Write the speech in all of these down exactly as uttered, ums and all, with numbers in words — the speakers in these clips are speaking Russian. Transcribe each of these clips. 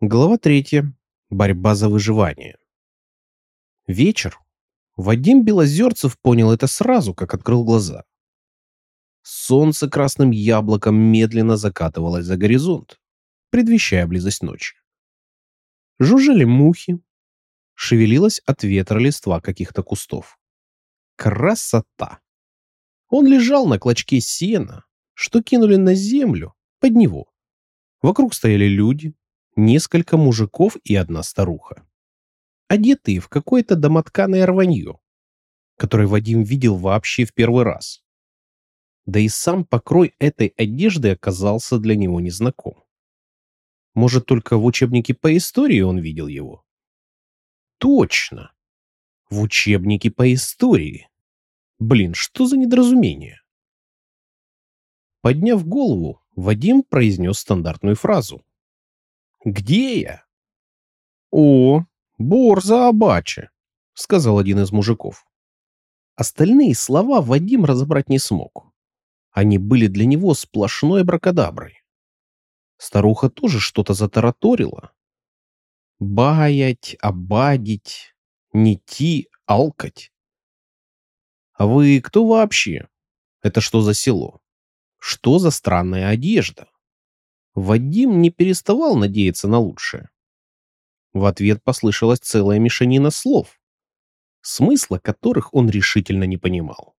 Глава третья. Борьба за выживание. Вечер. Вадим Белозерцев понял это сразу, как открыл глаза. Солнце красным яблоком медленно закатывалось за горизонт, предвещая близость ночи. Жужжали мухи, шевелилась от ветра листва каких-то кустов. Красота! Он лежал на клочке сена, что кинули на землю под него. Вокруг стояли люди, несколько мужиков и одна старуха, одетые в какое-то домотканое рванье, которое Вадим видел вообще в первый раз. Да и сам покрой этой одежды оказался для него незнаком. Может, только в учебнике по истории он видел его? Точно! В учебнике по истории. Блин, что за недоразумение? Подняв голову, Вадим произнес стандартную фразу. «Где я?» «О, борза абаче», — сказал один из мужиков. Остальные слова Вадим разобрать не смог. Они были для него сплошной абракадаброй. Старуха тоже что-то затараторила. Баять, обадить, нети, алкать. А вы кто вообще? Это что за село? Что за странная одежда? Вадим не переставал надеяться на лучшее. В ответ послышалась целая мешанина слов, смысла которых он решительно не понимал.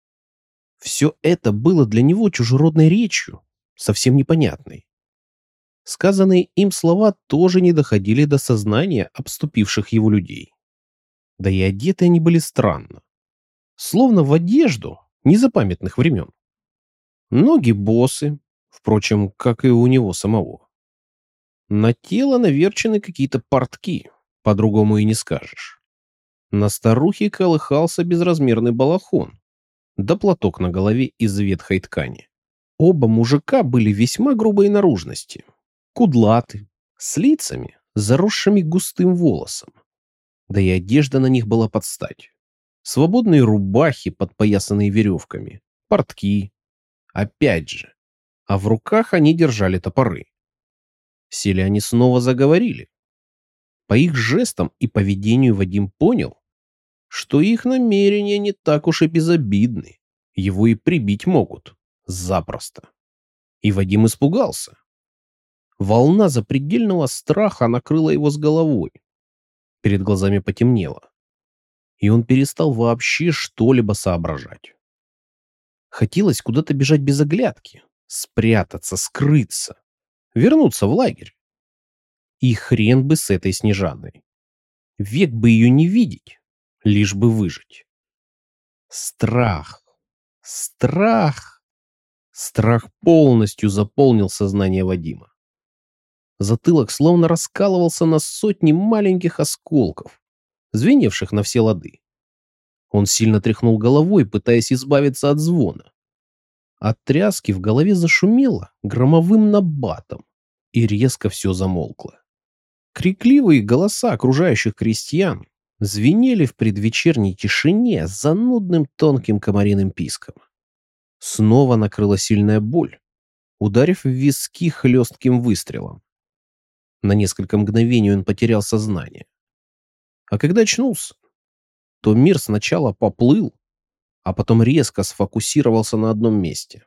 Все это было для него чужеродной речью, совсем непонятной. Сказанные им слова тоже не доходили до сознания обступивших его людей. Да и одеты они были странно, словно в одежду незапамятных времен. Ноги босы, впрочем, как и у него самого. На тело наверчены какие-то портки, по-другому и не скажешь. На старухе колыхался безразмерный балахон, да платок на голове из ветхой ткани. Оба мужика были весьма грубой наружности, кудлаты, с лицами, заросшими густым волосом. Да и одежда на них была под стать. Свободные рубахи, подпоясанные веревками, портки. Опять же. А в руках они держали топоры. Селяне снова заговорили. По их жестам и поведению Вадим понял, что их намерения не так уж и безобидны. Его и прибить могут. Запросто. И Вадим испугался. Волна запредельного страха накрыла его с головой. Перед глазами потемнело. И он перестал вообще что-либо соображать. Хотелось куда-то бежать без оглядки, спрятаться, скрыться, вернуться в лагерь. И хрен бы с этой Снежаной. Век бы ее не видеть, лишь бы выжить. Страх, страх, страх полностью заполнил сознание Вадима. Затылок словно раскалывался на сотни маленьких осколков, звеневших на все лады. Он сильно тряхнул головой, пытаясь избавиться от звона. От тряски в голове зашумело громовым набатом, и резко все замолкло. Крикливые голоса окружающих крестьян звенели в предвечерней тишине занудным тонким комариным писком. Снова накрыла сильная боль, ударив в виски хлестким выстрелом. На несколько мгновений он потерял сознание. А когда очнулся, то мир сначала поплыл, а потом резко сфокусировался на одном месте.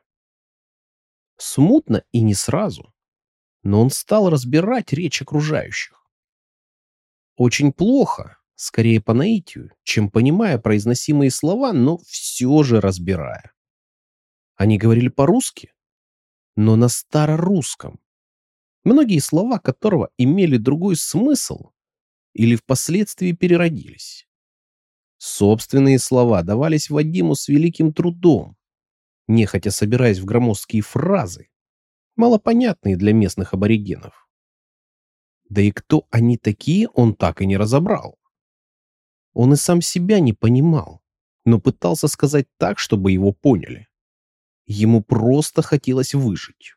Смутно и не сразу, но он стал разбирать речь окружающих. Очень плохо, скорее по наитию, чем понимая произносимые слова, но все же разбирая. Они говорили по-русски, но на старорусском, многие слова которого имели другой смысл или впоследствии переродились. Собственные слова давались Вадиму с великим трудом, нехотя собираясь в громоздкие фразы, малопонятные для местных аборигенов. Да и кто они такие, он так и не разобрал. Он и сам себя не понимал, но пытался сказать так, чтобы его поняли. Ему просто хотелось выжить.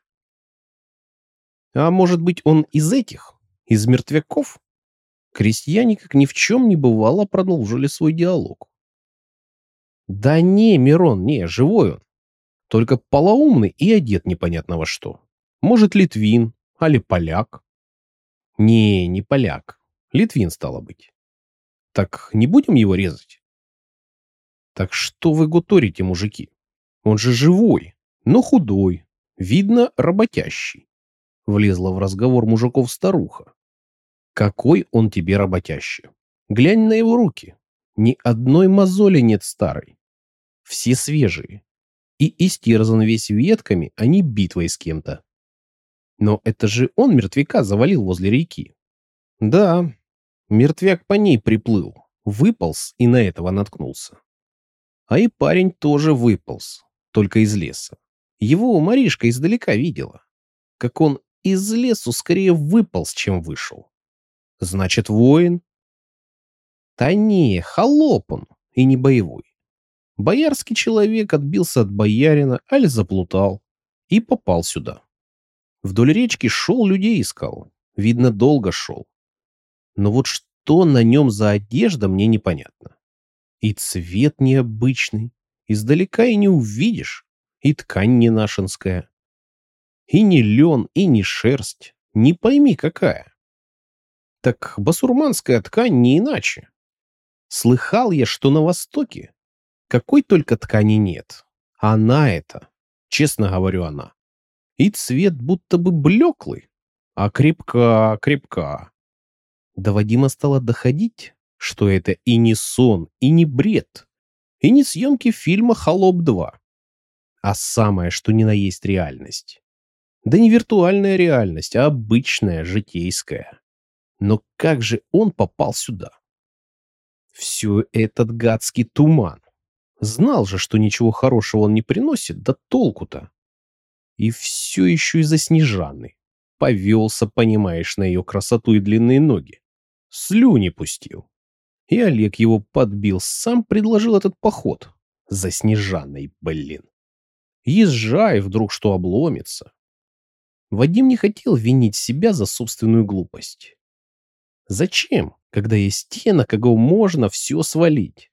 А может быть, он из этих, из мертвяков? Крестьяне, как ни в чем не бывало, продолжили свой диалог. Да не, Мирон, не, живой он. Только полоумный и одет непонятно во что. Может, литвин, али поляк. Не, не поляк. Литвин, стало быть. Так не будем его резать? Так что вы гуторите, мужики? Он же живой, но худой. Видно, работящий. Влезла в разговор мужиков старуха. Какой он тебе работящий? Глянь на его руки. Ни одной мозоли нет старой. Все свежие. И истерзан весь ветками, а не битвой с кем-то. Но это же он мертвяка завалил возле реки. Да, мертвяк по ней приплыл, выполз и на этого наткнулся. А и парень тоже выполз, только из леса. Его Маришка издалека видела, как он из лесу скорее выполз, чем вышел. Значит, воин? Да не, холоп он, и не боевой. Боярский человек отбился от боярина, аль заплутал, и попал сюда. Вдоль речки шел, людей искал. Видно, долго шел. Но вот что на нем за одежда, мне непонятно. И цвет необычный, издалека и не увидишь, и ткань не нашинская. И не лен, и не шерсть, не пойми какая. Так басурманская ткань не иначе. Слыхал я, что на Востоке какой только ткани нет. Она это, честно говорю, она. И цвет будто бы блеклый, а крепка, крепка. До Вадима стало доходить, что это и не сон, и не бред, и не съемки фильма «Холоп два», а самое, что ни на есть реальность. Да не виртуальная реальность, а обычная, житейская. Но как же он попал сюда? Все этот гадский туман. Знал же, что ничего хорошего он не приносит, да толку-то. И все еще из-за Снежаны. Повелся, понимаешь, на ее красоту и длинные ноги. Слюни пустил. И Олег его подбил, сам предложил этот поход. За Снежаной, блин. Езжай, вдруг что обломится. Вадим не хотел винить себя за собственную глупость. Зачем, когда есть те, на кого можно все свалить?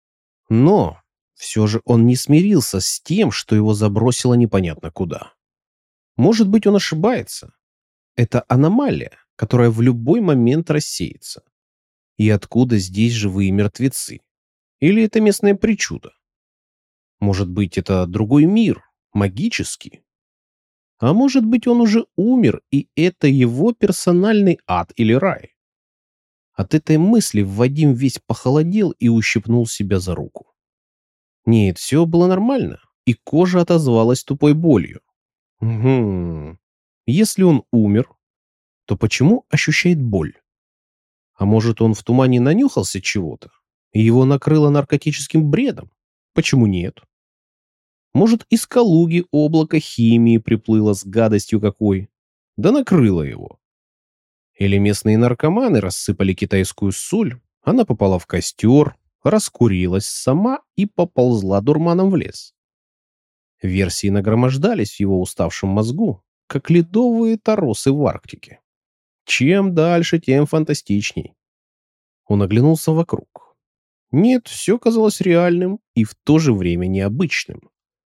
Но все же он не смирился с тем, что его забросило непонятно куда. Может быть, он ошибается. Это аномалия, которая в любой момент рассеется. И откуда здесь живые мертвецы? Или это местная причуда? Может быть, это другой мир, магический? А может быть, он уже умер, и это его персональный ад или рай? От этой мысли Вадим весь похолодел и ущипнул себя за руку. Нет, все было нормально, и кожа отозвалась тупой болью. Угу. Если он умер, то почему ощущает боль? А может, он в тумане нанюхался чего-то, и его накрыло наркотическим бредом? Почему нет? Может, из Калуги облако химии приплыло с гадостью какой, да накрыло его? Или местные наркоманы рассыпали китайскую соль, она попала в костер, раскурилась сама и поползла дурманом в лес. Версии нагромождались в его уставшем мозгу, как ледовые торосы в Арктике. Чем дальше, тем фантастичней. Он оглянулся вокруг. Нет, все казалось реальным и в то же время необычным.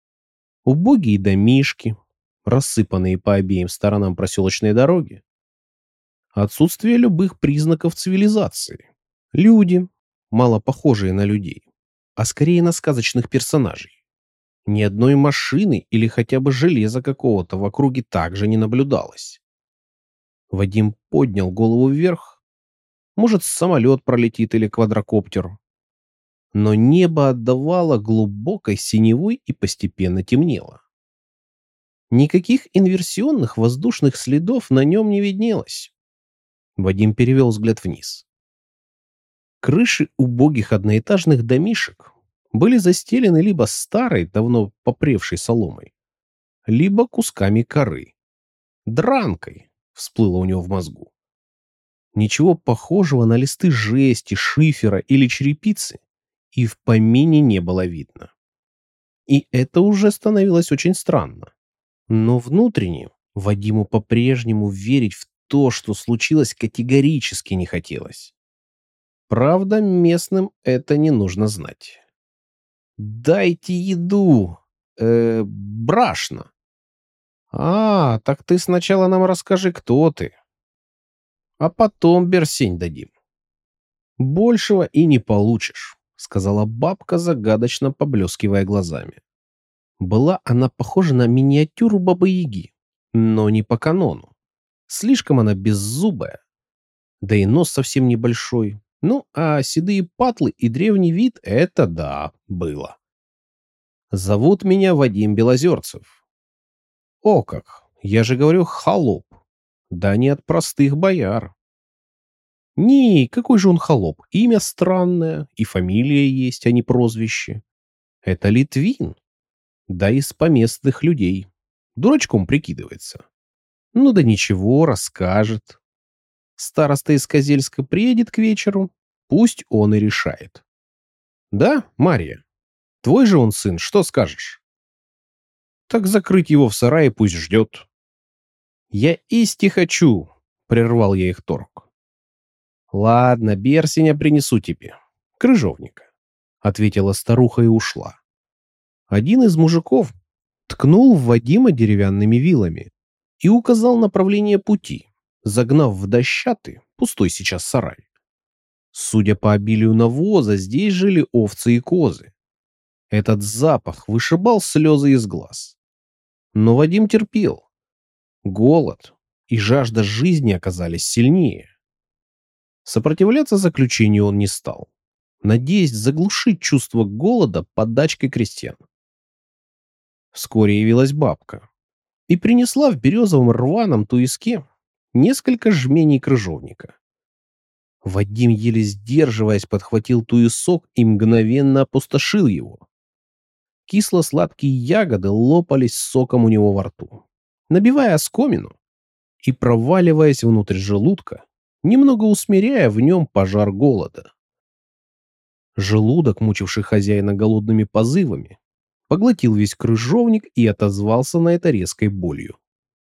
Убогие домишки, рассыпанные по обеим сторонам проселочной дороги. Отсутствие любых признаков цивилизации. Люди, мало похожие на людей, а скорее на сказочных персонажей. Ни одной машины или хотя бы железа какого-то в округе также не наблюдалось. Вадим поднял голову вверх. Может, самолет пролетит или квадрокоптер. Но небо отдавало глубокой синевой и постепенно темнело. Никаких инверсионных воздушных следов на нем не виднелось. Вадим перевел взгляд вниз. Крыши убогих одноэтажных домишек были застелены либо старой, давно попревшей соломой, либо кусками коры. Дранкой всплыло у него в мозгу. Ничего похожего на листы жести, шифера или черепицы и в помине не было видно. И это уже становилось очень странно. Но внутренне Вадиму по-прежнему верить в то, что случилось, категорически не хотелось. Правда, местным это не нужно знать. «Дайте еду! Э, брашно!» «А, так ты сначала нам расскажи, кто ты». а потом берсень дадим. Большего и не получишь, сказала бабка, загадочно поблескивая глазами. Была она похожа на миниатюру Бабы-Яги, но не по канону. Слишком она беззубая, да и нос совсем небольшой. Ну, а седые патлы и древний вид — это да, было. Зовут меня Вадим Белозерцев. О как, я же говорю холоп. Да не от простых бояр. Не, какой же он холоп? Имя странное, и фамилия есть, а не прозвище. Это Литвин. Да из поместных людей. Дурачком прикидывается. Ну да ничего, расскажет. Староста из Козельска приедет к вечеру, пусть он и решает. Да, Марья? Твой же он сын, что скажешь? Так закрыть его в сарае, пусть ждет. Я исти хочу, прервал я их торг. Ладно, берсеня принесу тебе, крыжовника, ответила старуха и ушла. Один из мужиков ткнул в Вадима деревянными вилами и указал направление пути, загнав в дощатый, пустой сейчас сарай. Судя по обилию навоза, здесь жили овцы и козы. Этот запах вышибал слезы из глаз. Но Вадим терпел. Голод и жажда жизни оказались сильнее. Сопротивляться заключению он не стал, надеясь заглушить чувство голода подачкой крестьян. Вскоре явилась бабка и принесла в березовом рваном туиске несколько жменей крыжовника. Вадим, еле сдерживаясь, подхватил туесок и мгновенно опустошил его. Кисло-сладкие ягоды лопались соком у него во рту, набивая оскомину и проваливаясь внутрь желудка, немного усмиряя в нем пожар голода. Желудок, мучивший хозяина голодными позывами, поглотил весь крыжовник и отозвался на это резкой болью.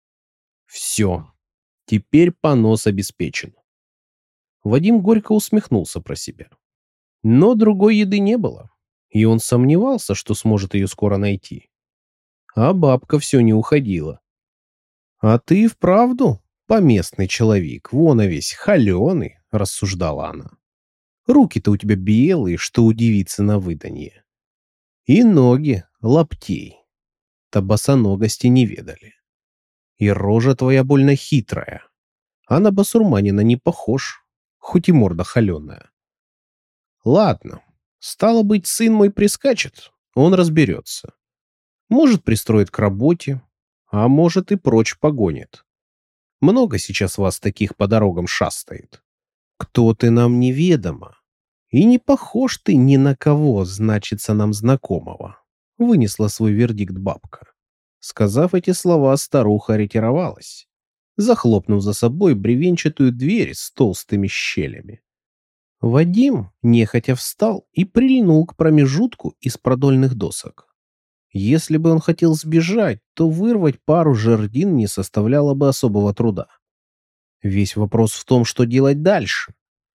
Все, теперь понос обеспечен. Вадим горько усмехнулся про себя. Но другой еды не было, и он сомневался, что сможет ее скоро найти. А бабка все не уходила. «А ты и вправду поместный человек, вон весь холеный», — рассуждала она. «Руки-то у тебя белые, что у девицы на выданье. И ноги лаптей, то босоногости не ведали. И рожа твоя больно хитрая, а на басурманина не похож, хоть и морда холеная. Ладно, стало быть, сын мой прискачет, он разберется. Может, пристроит к работе, а может и прочь погонит. Много сейчас вас таких по дорогам шастает. Кто ты нам неведомо, и не похож ты ни на кого, значится нам знакомого», — вынесла свой вердикт бабка. Сказав эти слова, старуха ретировалась, захлопнув за собой бревенчатую дверь с толстыми щелями. Вадим нехотя встал и прильнул к промежутку из продольных досок. Если бы он хотел сбежать, то вырвать пару жердин не составляло бы особого труда. Весь вопрос в том, что делать дальше.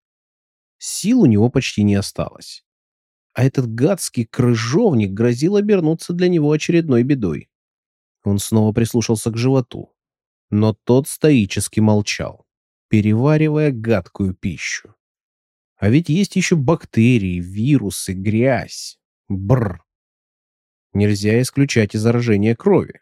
Сил у него почти не осталось. А этот гадский крыжовник грозил обернуться для него очередной бедой. Он снова прислушался к животу, но тот стоически молчал, переваривая гадкую пищу. А ведь есть еще бактерии, вирусы, грязь. Бррр. Нельзя исключать и заражение крови.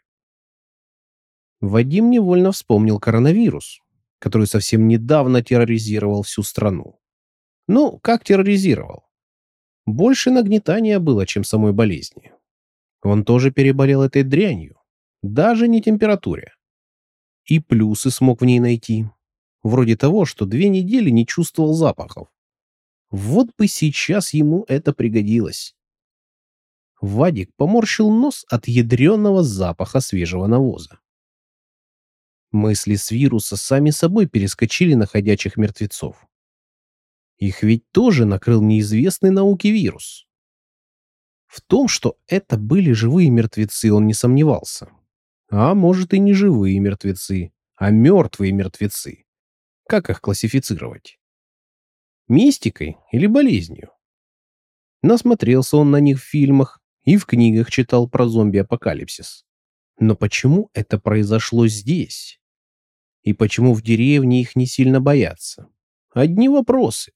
Вадим невольно вспомнил коронавирус, который совсем недавно терроризировал всю страну. Ну, как терроризировал? Больше нагнетания было, чем самой болезни. Он тоже переболел этой дрянью, даже не температуре. И плюсы смог в ней найти. Вроде того, что две недели не чувствовал запахов. Вот бы сейчас ему это пригодилось. Вадик поморщил нос от ядреного запаха свежего навоза. Мысли с вируса сами собой перескочили на ходячих мертвецов. Их ведь тоже накрыл неизвестный науке вирус. В том, что это были живые мертвецы, он не сомневался. А может и не живые мертвецы, а мертвые мертвецы. Как их классифицировать? Мистикой или болезнью? Насмотрелся он на них в фильмах и в книгах читал про зомби-апокалипсис. Но почему это произошло здесь? И почему в деревне их не сильно боятся? Одни вопросы.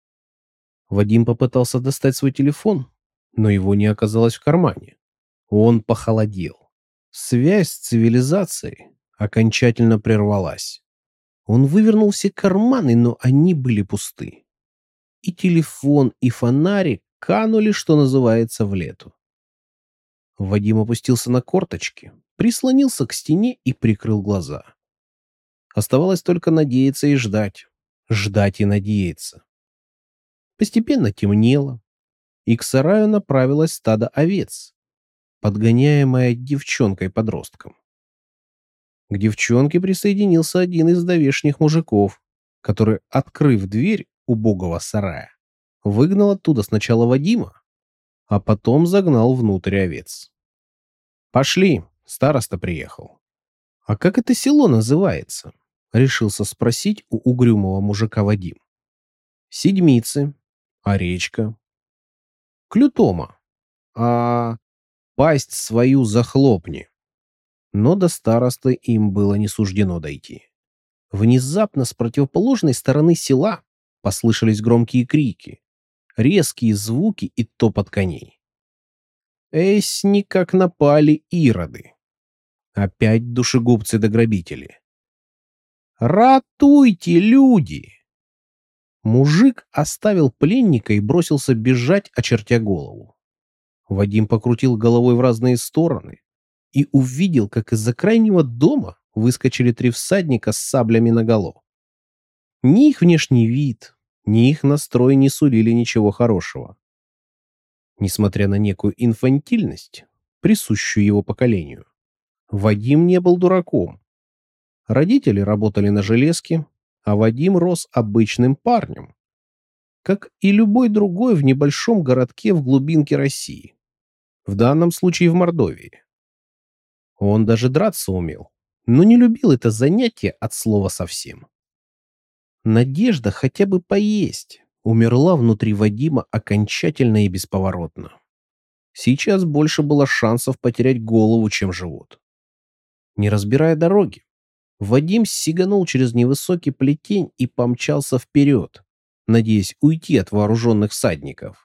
Вадим попытался достать свой телефон, но его не оказалось в кармане. Он похолодел. Связь с цивилизацией окончательно прервалась. Он вывернул все карманы, но они были пусты. И телефон, и фонарик канули, что называется, в лету. Вадим опустился на корточки, прислонился к стене и прикрыл глаза. Оставалось только надеяться и ждать. Ждать и надеяться. Постепенно темнело, и к сараю направилось стадо овец, подгоняемое девчонкой-подростком. К девчонке присоединился один из давешних мужиков, который, открыв дверь убогого сарая, выгнал оттуда сначала Вадима, а потом загнал внутрь овец. «Пошли, староста приехал». «А как это село называется?» — решился спросить у угрюмого мужика Вадим. «Седьмицы. А речка?» «Клютома. А пасть свою захлопни». Но до старосты им было не суждено дойти. Внезапно с противоположной стороны села послышались громкие крики, резкие звуки и топот коней. Эсни как напали ироды. Опять душегубцы да грабители. «Ратуйте, люди!» Мужик оставил пленника и бросился бежать, очертя голову. Вадим покрутил головой в разные стороны и увидел, как из-за крайнего дома выскочили три всадника с саблями наголо. Ни их внешний вид, ни их настрой не сулили ничего хорошего. Несмотря на некую инфантильность, присущую его поколению, Вадим не был дураком. Родители работали на железке, а Вадим рос обычным парнем, как и любой другой в небольшом городке в глубинке России, в данном случае в Мордовии. Он даже драться умел, но не любил это занятие от слова совсем. Надежда хотя бы поесть умерла внутри Вадима окончательно и бесповоротно. Сейчас больше было шансов потерять голову, чем живот. Не разбирая дороги, Вадим сиганул через невысокий плетень и помчался вперед, надеясь уйти от вооруженных всадников.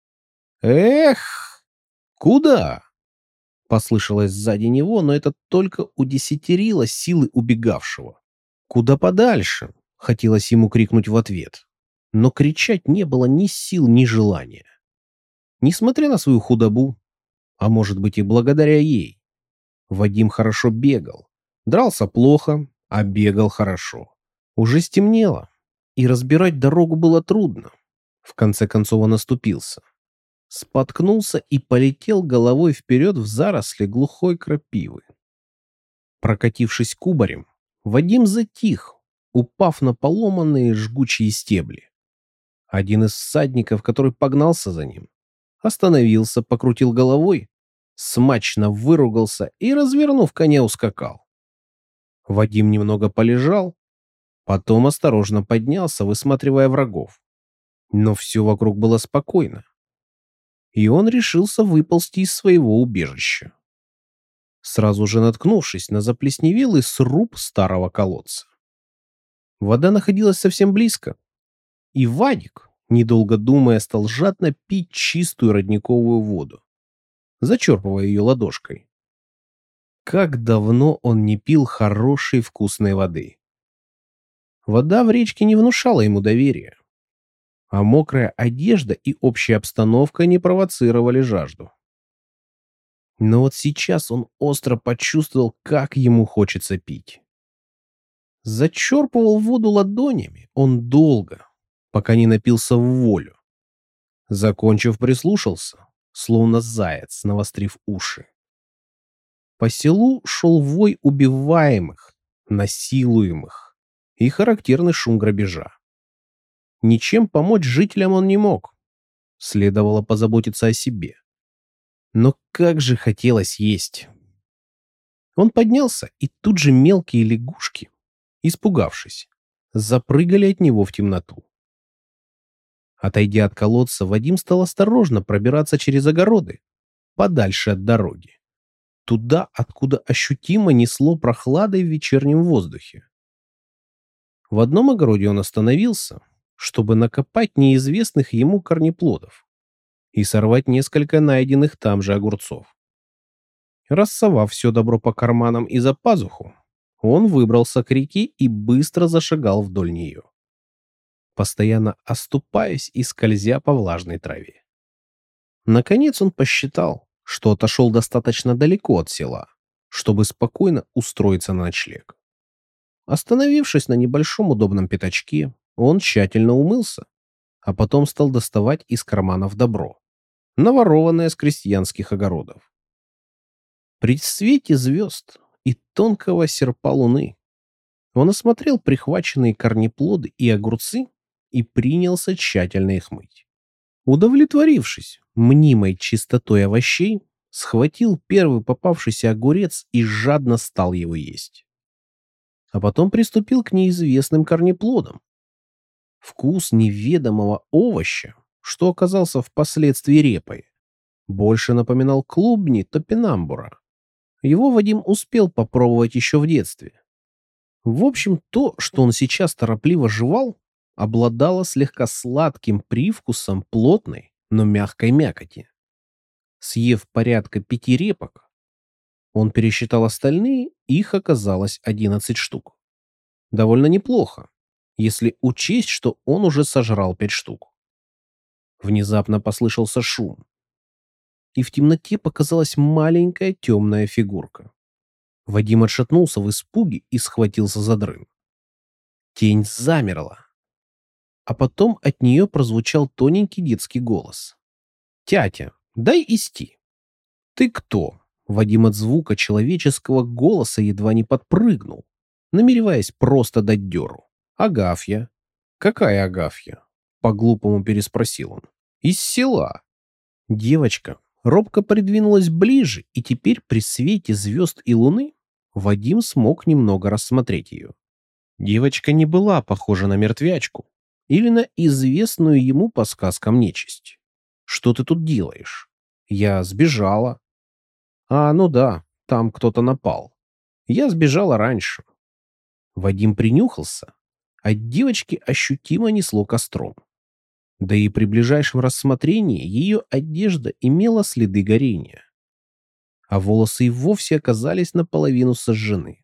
«Эх, куда?» — послышалось сзади него, но это только удесятерило силы убегавшего. «Куда подальше?» — хотелось ему крикнуть в ответ, но кричать не было ни сил, ни желания. Несмотря на свою худобу, а может быть и благодаря ей, Вадим хорошо бегал, дрался плохо, а бегал хорошо. Уже стемнело, и разбирать дорогу было трудно. В конце концов он оступился, споткнулся и полетел головой вперед в заросли глухой крапивы. Прокатившись кубарем, Вадим затих, упав на поломанные жгучие стебли. Один из всадников, который погнался за ним, остановился, покрутил головой, смачно выругался и, развернув коня, ускакал. Вадим немного полежал, потом осторожно поднялся, высматривая врагов. Но все вокруг было спокойно, и он решился выползти из своего убежища, сразу же наткнувшись на заплесневелый сруб старого колодца. Вода находилась совсем близко, и Вадик, недолго думая, стал жадно пить чистую родниковую воду, зачерпывая ее ладошкой. Как давно он не пил хорошей вкусной воды. Вода в речке не внушала ему доверия, а мокрая одежда и общая обстановка не провоцировали жажду. Но вот сейчас он остро почувствовал, как ему хочется пить. Зачерпывал воду ладонями он долго, пока не напился в волю. Закончив, прислушался, словно заяц, навострив уши. По селу шел вой убиваемых, насилуемых и характерный шум грабежа. Ничем помочь жителям он не мог. Следовало позаботиться о себе. Но как же хотелось есть. Он поднялся, и тут же мелкие лягушки, испугавшись, запрыгали от него в темноту. Отойдя от колодца, Вадим стал осторожно пробираться через огороды, подальше от дороги, туда, откуда ощутимо несло прохладой в вечернем воздухе. В одном огороде он остановился, чтобы накопать неизвестных ему корнеплодов и сорвать несколько найденных там же огурцов. Рассовав все добро по карманам и за пазуху, он выбрался к реке и быстро зашагал вдоль нее, постоянно оступаясь и скользя по влажной траве. Наконец он посчитал, что отошел достаточно далеко от села, чтобы спокойно устроиться на ночлег. Остановившись на небольшом удобном пятачке, он тщательно умылся, а потом стал доставать из карманов добро, наворованное с крестьянских огородов. При свете звезд и тонкого серпа луны он осмотрел прихваченные корнеплоды и огурцы и принялся тщательно их мыть. Удовлетворившись мнимой чистотой овощей, схватил первый попавшийся огурец и жадно стал его есть. А потом приступил к неизвестным корнеплодам. Вкус неведомого овоща, что оказался впоследствии репой, больше напоминал клубни топинамбура. Его Вадим успел попробовать еще в детстве. В общем, то, что он сейчас торопливо жевал, обладало слегка сладким привкусом плотной, но мягкой мякоти. Съев порядка пяти репок, он пересчитал остальные, их оказалось одиннадцать штук. Довольно неплохо, если учесть, что он уже сожрал пять штук. Внезапно послышался шум, и в темноте показалась маленькая темная фигурка. Вадим отшатнулся в испуге и схватился за дрын. Тень замерла, а потом от нее прозвучал тоненький детский голос. «Тятя, дай исти». «Ты кто?» Вадим от звука человеческого голоса едва не подпрыгнул, намереваясь просто дать дёру. «Агафья». «Какая Агафья?» — по-глупому переспросил он. «Из села». Девочка робко придвинулась ближе, и теперь при свете звезд и луны Вадим смог немного рассмотреть ее. Девочка не была похожа на мертвячку или на известную ему по сказкам нечисть. «Что ты тут делаешь?» «Я сбежала». «А, ну да, там кто-то напал. Я сбежала раньше». Вадим принюхался. От девочки ощутимо несло костром. Да и при ближайшем рассмотрении ее одежда имела следы горения, а волосы и вовсе оказались наполовину сожжены.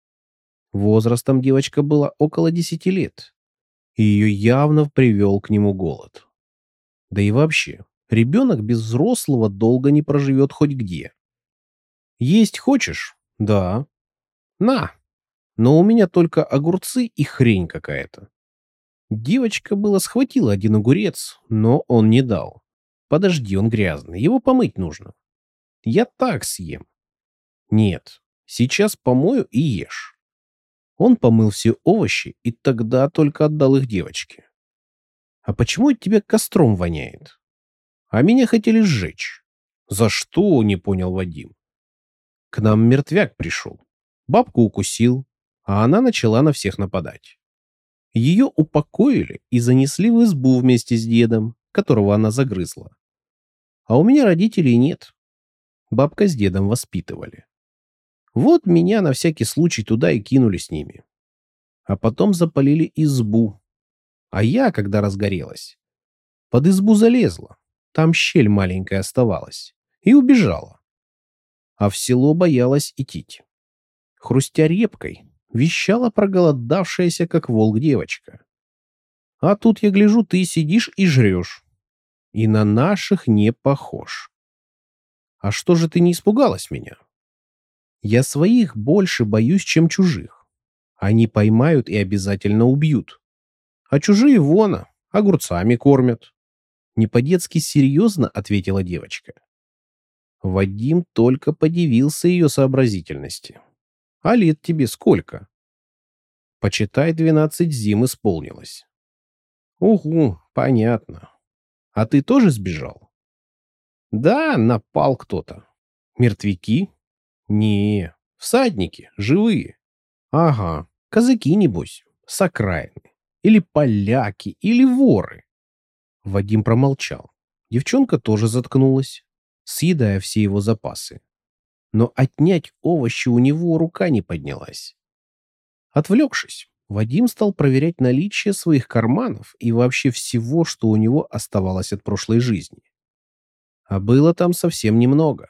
Возрастом девочка была около десяти лет, и ее явно привел к нему голод. Да и вообще, ребенок без взрослого долго не проживет хоть где. «Есть хочешь?» «Да». «На, но у меня только огурцы и хрень какая-то». Девочка было схватила один огурец, но он не дал. «Подожди, он грязный, его помыть нужно». «Я так съем». «Нет, сейчас помою и ешь». Он помыл все овощи и тогда только отдал их девочке. «А почему от тебя костром воняет?» «А меня хотели сжечь». «За что?» — не понял Вадим. «К нам мертвяк пришел. Бабку укусил, а она начала на всех нападать. Ее упокоили и занесли в избу вместе с дедом, которого она загрызла. А у меня родителей нет. Бабка с дедом воспитывали. Вот меня на всякий случай туда и кинули с ними. А потом запалили избу. А я, когда разгорелась, под избу залезла, там щель маленькая оставалась, и убежала. А в село боялась идти. Хрустя репкой, вещала проголодавшаяся, как волк, девочка. А тут я гляжу, ты сидишь и жрешь. И на наших не похож. А что же ты не испугалась меня? Я своих больше боюсь, чем чужих. Они поймают и обязательно убьют. А чужие вон, огурцами кормят. Не по-детски серьезно ответила девочка. Вадим только подивился ее сообразительности. А лет тебе сколько? Почитай, двенадцать зим исполнилось. Угу, понятно. А ты тоже сбежал? Да, напал кто-то. Мертвяки? Не, всадники, живые. Ага, казаки, небось, с окраины. Или поляки, или воры. Вадим промолчал. Девчонка тоже заткнулась, съедая все его запасы. Но отнять овощи у него рука не поднялась. Отвлекшись, Вадим стал проверять наличие своих карманов и вообще всего, что у него оставалось от прошлой жизни. А было там совсем немного.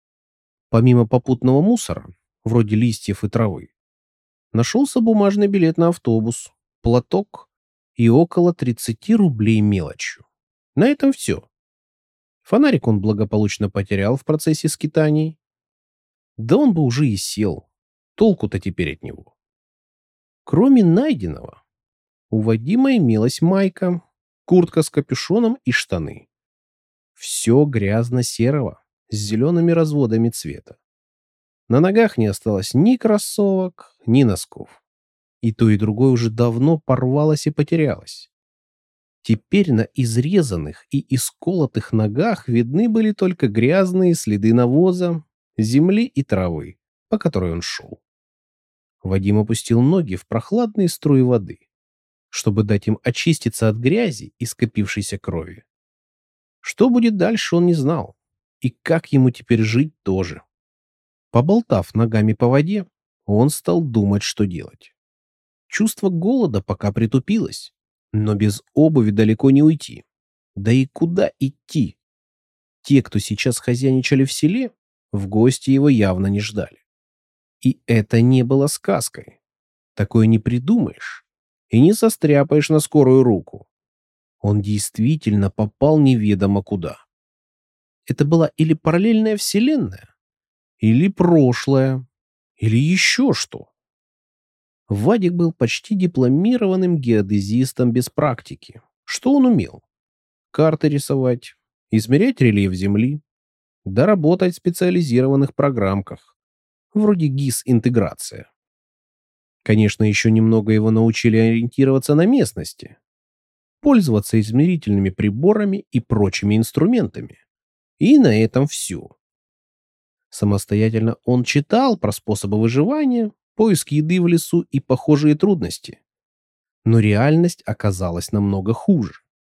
Помимо попутного мусора, вроде листьев и травы, нашелся бумажный билет на автобус, платок и около тридцати рублей мелочью. На этом все. Фонарик он благополучно потерял в процессе скитаний. Да он бы уже и сел. Толку-то теперь от него. Кроме найденного, у Вадима имелась майка, куртка с капюшоном и штаны. Все грязно-серого, с зелеными разводами цвета. На ногах не осталось ни кроссовок, ни носков. И то, и другое уже давно порвалось и потерялось. Теперь на изрезанных и исколотых ногах видны были только грязные следы навоза, земли и травы, по которой он шел. Вадим опустил ноги в прохладные струи воды, чтобы дать им очиститься от грязи и скопившейся крови. Что будет дальше, он не знал. И как ему теперь жить тоже. Поболтав ногами по воде, он стал думать, что делать. Чувство голода пока притупилось, но без обуви далеко не уйти. Да и куда идти? Те, кто сейчас хозяйничали в селе, в гости его явно не ждали. И это не было сказкой. Такое не придумаешь и не состряпаешь на скорую руку. Он действительно попал неведомо куда. Это была или параллельная вселенная, или прошлое, или еще что. Вадик был почти дипломированным геодезистом без практики. Что он умел? Карты рисовать, измерять рельеф Земли, да работать в специализированных программках, вроде ГИС-интеграция. Конечно, еще немного его научили ориентироваться на местности, пользоваться измерительными приборами и прочими инструментами. И на этом все. Самостоятельно он читал про способы выживания, поиск еды в лесу и похожие трудности. Но реальность оказалась намного хуже.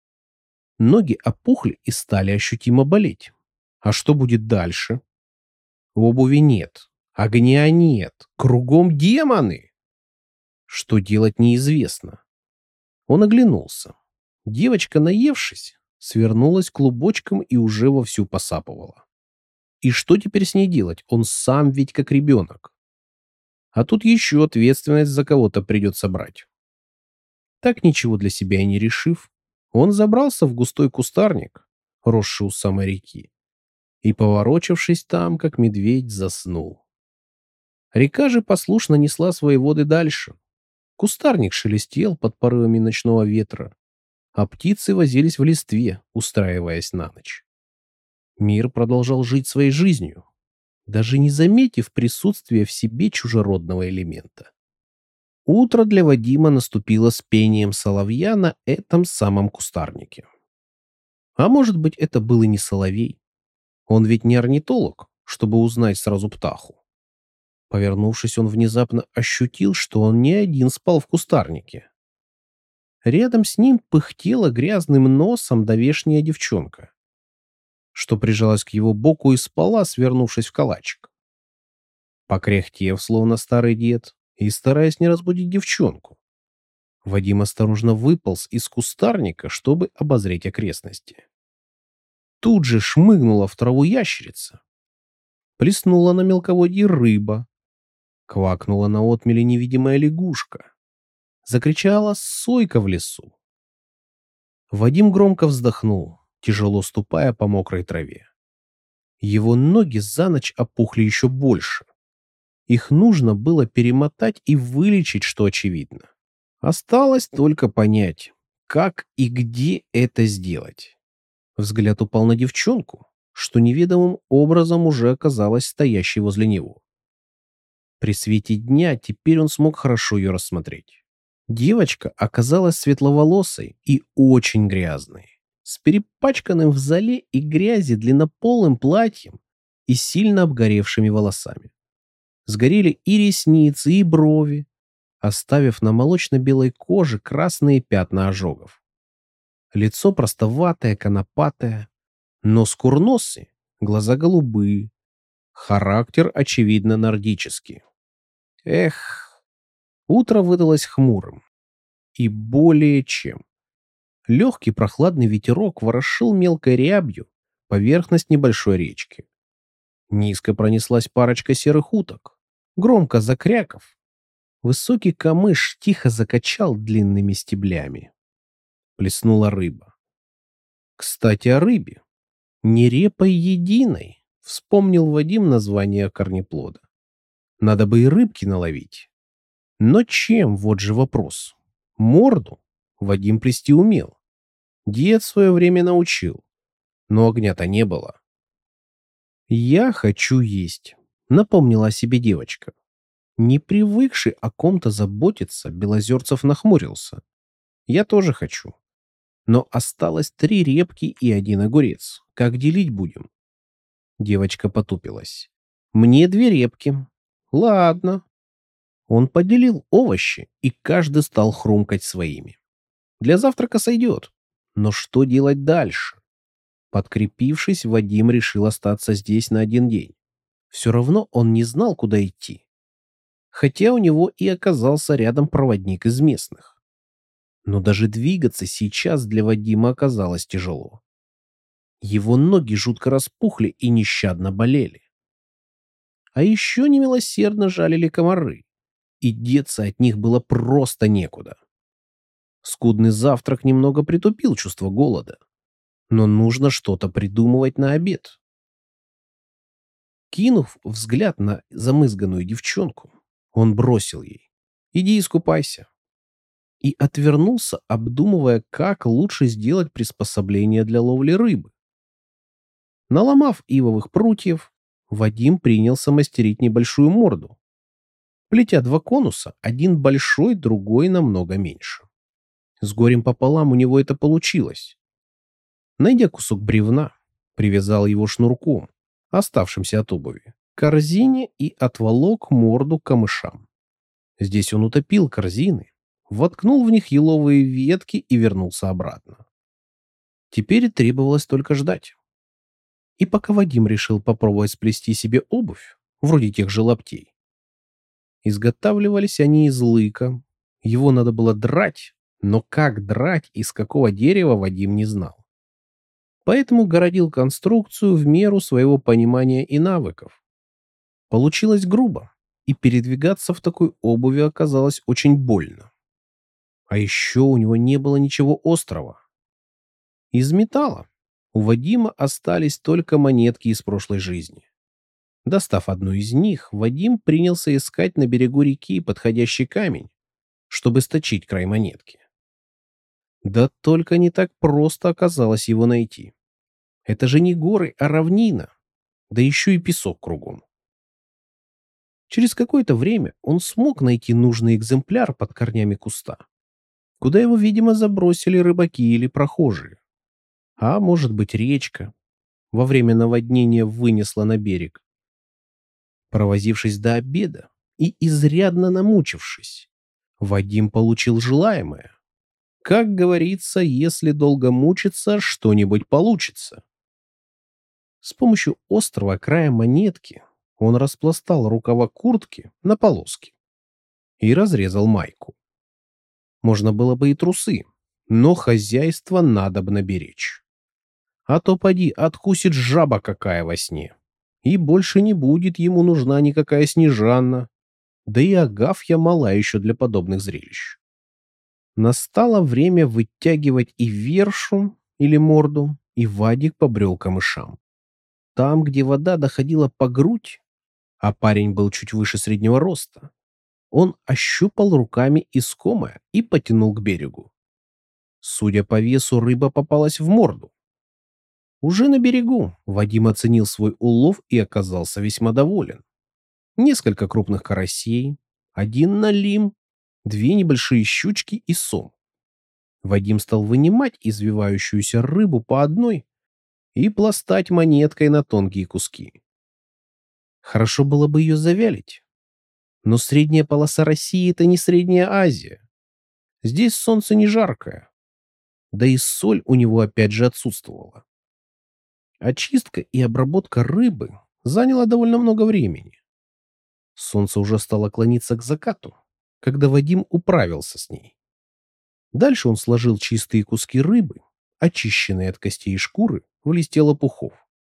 Ноги опухли и стали ощутимо болеть. А что будет дальше? Обуви нет, огня нет, кругом демоны. Что делать неизвестно. Он оглянулся. Девочка, наевшись, свернулась клубочком и уже вовсю посапывала. И что теперь с ней делать? Он сам ведь как ребенок. А тут еще ответственность за кого-то придется брать. Так ничего для себя и не решив, он забрался в густой кустарник, росший у самой реки, и, поворочившись там, как медведь, заснул. Река же послушно несла свои воды дальше. Кустарник шелестел под порывами ночного ветра, а птицы возились в листве, устраиваясь на ночь. Мир продолжал жить своей жизнью, даже не заметив присутствия в себе чужеродного элемента. Утро для Вадима наступило с пением соловья на этом самом кустарнике. А может быть, это был и не соловей. Он ведь не орнитолог, чтобы узнать сразу птаху. Повернувшись, он внезапно ощутил, что он не один спал в кустарнике. Рядом с ним пыхтела грязным носом давешняя девчонка, что прижалась к его боку и спала, свернувшись в калачик. Покряхтев, словно старый дед, и стараясь не разбудить девчонку, Вадим осторожно выполз из кустарника, чтобы обозреть окрестности. Тут же шмыгнула в траву ящерица, плеснула на мелководье рыба, квакнула на отмеле невидимая лягушка, закричала сойка в лесу. Вадим громко вздохнул, тяжело ступая по мокрой траве. Его ноги за ночь опухли еще больше. Их нужно было перемотать и вылечить, что очевидно. Осталось только понять, как и где это сделать. Взгляд упал на девчонку, что неведомым образом уже оказалась стоящей возле него. При свете дня теперь он смог хорошо ее рассмотреть. Девочка оказалась светловолосой и очень грязной, с перепачканным в золе и грязи длиннополым платьем и сильно обгоревшими волосами. Сгорели и ресницы, и брови, оставив на молочно-белой коже красные пятна ожогов. Лицо простоватое, конопатое, нос курносый, глаза голубые, характер, очевидно, нордический. Эх, Утро выдалось хмурым. И более чем. Легкий прохладный ветерок ворошил мелкой рябью поверхность небольшой речки. Низко пронеслась парочка серых уток. Громко закряков, высокий камыш тихо закачал длинными стеблями. Плеснула рыба. Кстати, о рыбе. Не репой единой, вспомнил Вадим название корнеплода. Надо бы и рыбки наловить. Но чем, вот же вопрос. Морду Вадим плести умел. Дед в свое время научил, но огня-то не было. «Я хочу есть», — напомнила о себе девочка. Не привыкший о ком-то заботиться, Белозерцев нахмурился. «Я тоже хочу. Но осталось три репки и один огурец. Как делить будем?» Девочка потупилась. «Мне две репки». «Ладно». Он поделил овощи, и каждый стал хрумкать своими. Для завтрака сойдет. Но что делать дальше? Подкрепившись, Вадим решил остаться здесь на один день. Все равно он не знал, куда идти. Хотя у него и оказался рядом проводник из местных. Но даже двигаться сейчас для Вадима оказалось тяжело. Его ноги жутко распухли и нещадно болели. А еще немилосердно жалили комары, и деться от них было просто некуда. Скудный завтрак немного притупил чувство голода, но нужно что-то придумывать на обед. Кинув взгляд на замызганную девчонку, он бросил ей: «Иди искупайся», и отвернулся, обдумывая, как лучше сделать приспособление для ловли рыбы. Наломав ивовых прутьев, Вадим принялся мастерить небольшую морду, плетя два конуса, один большой, другой намного меньше. С горем пополам у него это получилось. Найдя кусок бревна, привязал его шнурком, оставшимся от обуви, к корзине и отволок морду к камышам. Здесь он утопил корзины, воткнул в них еловые ветки и вернулся обратно. Теперь требовалось только ждать. И пока Вадим решил попробовать сплести себе обувь, вроде тех же лаптей, изготавливались они из лыка. Его надо было драть, но как драть, из какого дерева, Вадим не знал. Поэтому городил конструкцию в меру своего понимания и навыков. Получилось грубо, и передвигаться в такой обуви оказалось очень больно. А еще у него не было ничего острого. Из металла у Вадима остались только монетки из прошлой жизни. Достав одну из них, Вадим принялся искать на берегу реки подходящий камень, чтобы сточить край монетки. Да только не так просто оказалось его найти. Это же не горы, а равнина, да еще и песок кругом. Через какое-то время он смог найти нужный экземпляр под корнями куста, куда его, видимо, забросили рыбаки или прохожие. А может быть, речка во время наводнения вынесла на берег. Провозившись до обеда и изрядно намучившись, Вадим получил желаемое. Как говорится, если долго мучиться, что-нибудь получится. С помощью острого края монетки он распластал рукава куртки на полоски и разрезал майку. Можно было бы и трусы, но хозяйство надобно беречь. А то поди откусит жаба какая во сне, и больше не будет ему нужна никакая Снежанна, да и Агафья мала еще для подобных зрелищ. Настало время вытягивать и вершу или морду, и Вадик побрел к камышам. Там, где вода доходила по грудь, а парень был чуть выше среднего роста, он ощупал руками искомое и потянул к берегу. Судя по весу, рыба попалась в морду. Уже на берегу Вадим оценил свой улов и оказался весьма доволен. Несколько крупных карасей, один налим, две небольшие щучки и сом. Вадим стал вынимать извивающуюся рыбу по одной и пластать монеткой на тонкие куски. Хорошо было бы ее завялить. Но средняя полоса России — это не Средняя Азия. Здесь солнце не жаркое. Да и соль у него опять же отсутствовала. Очистка и обработка рыбы заняла довольно много времени. Солнце уже стало клониться к закату, когда Вадим управился с ней. Дальше он сложил чистые куски рыбы, очищенные от костей и шкуры, в листе лопухов.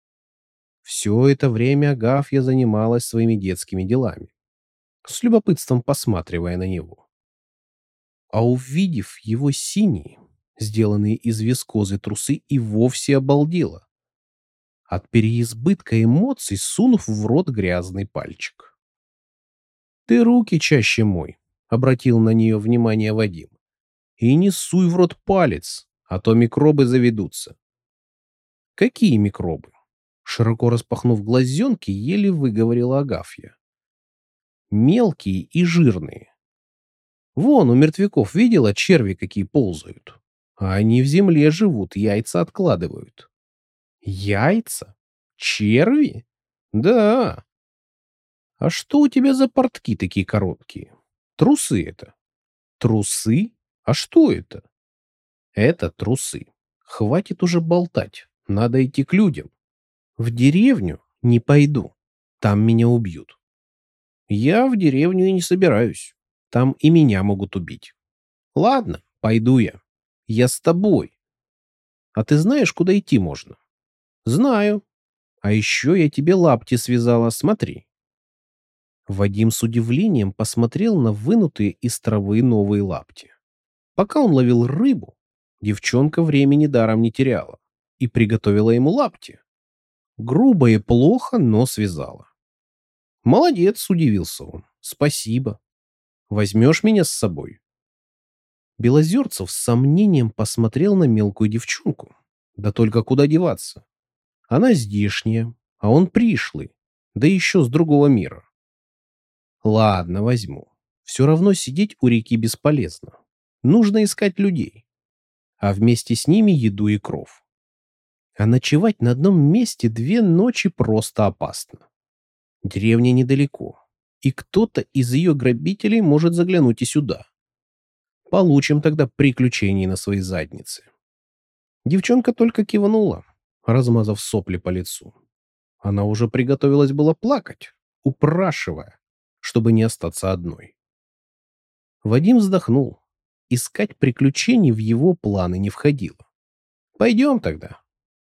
Все это время Агафья занималась своими детскими делами, с любопытством посматривая на него. А увидев его синие, сделанные из вискозы трусы, и вовсе обалдела, от переизбытка эмоций сунув в рот грязный пальчик. «Ты руки чаще мой», — обратил на нее внимание Вадим, — «и не суй в рот палец, а то микробы заведутся». «Какие микробы?» — широко распахнув глазенки, еле выговорила Агафья. «Мелкие и жирные. Вон у мертвяков видела черви, какие ползают, а они в земле живут, яйца откладывают». «Яйца? Черви? Да. А что у тебя за портки такие короткие? Трусы это». «Трусы? А что это?» «Это трусы. Хватит уже болтать. Надо идти к людям. В деревню не пойду. Там меня убьют». «Я в деревню и не собираюсь. Там и меня могут убить». «Ладно, пойду я. Я с тобой. А ты знаешь, куда идти можно?» «Знаю. А еще я тебе лапти связала, смотри». Вадим с удивлением посмотрел на вынутые из травы новые лапти. Пока он ловил рыбу, девчонка времени даром не теряла и приготовила ему лапти. Грубо и плохо, но связала. «Молодец», — удивился он. «Спасибо. Возьмешь меня с собой?» Белозерцев с сомнением посмотрел на мелкую девчонку. Да только куда деваться? Она здешняя, а он пришлый, да еще с другого мира. Ладно, возьму. Все равно сидеть у реки бесполезно. Нужно искать людей, а вместе с ними еду и кров. А ночевать на одном месте две ночи просто опасно. Деревня недалеко, и кто-то из ее грабителей может заглянуть и сюда. Получим тогда приключений на своей заднице. Девчонка только кивнула, размазав сопли по лицу. Она уже приготовилась было плакать, упрашивая, чтобы не остаться одной. Вадим вздохнул. Искать приключений в его планы не входило. Пойдем тогда.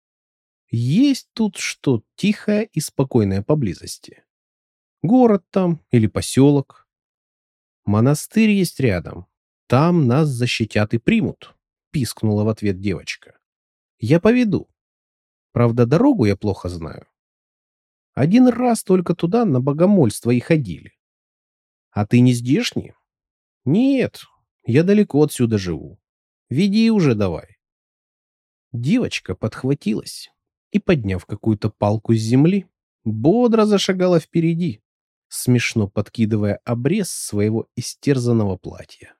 Есть тут что тихое и спокойное поблизости. Город там или поселок. Монастырь есть рядом. Там нас защитят и примут, пискнула в ответ девочка. Я поведу. Правда, дорогу я плохо знаю. Один раз только туда на богомольство и ходили. А ты не здешний? Нет, я далеко отсюда живу. Веди уже давай. Девочка подхватилась и, подняв какую-то палку с земли, бодро зашагала впереди, смешно подкидывая обрез своего истерзанного платья.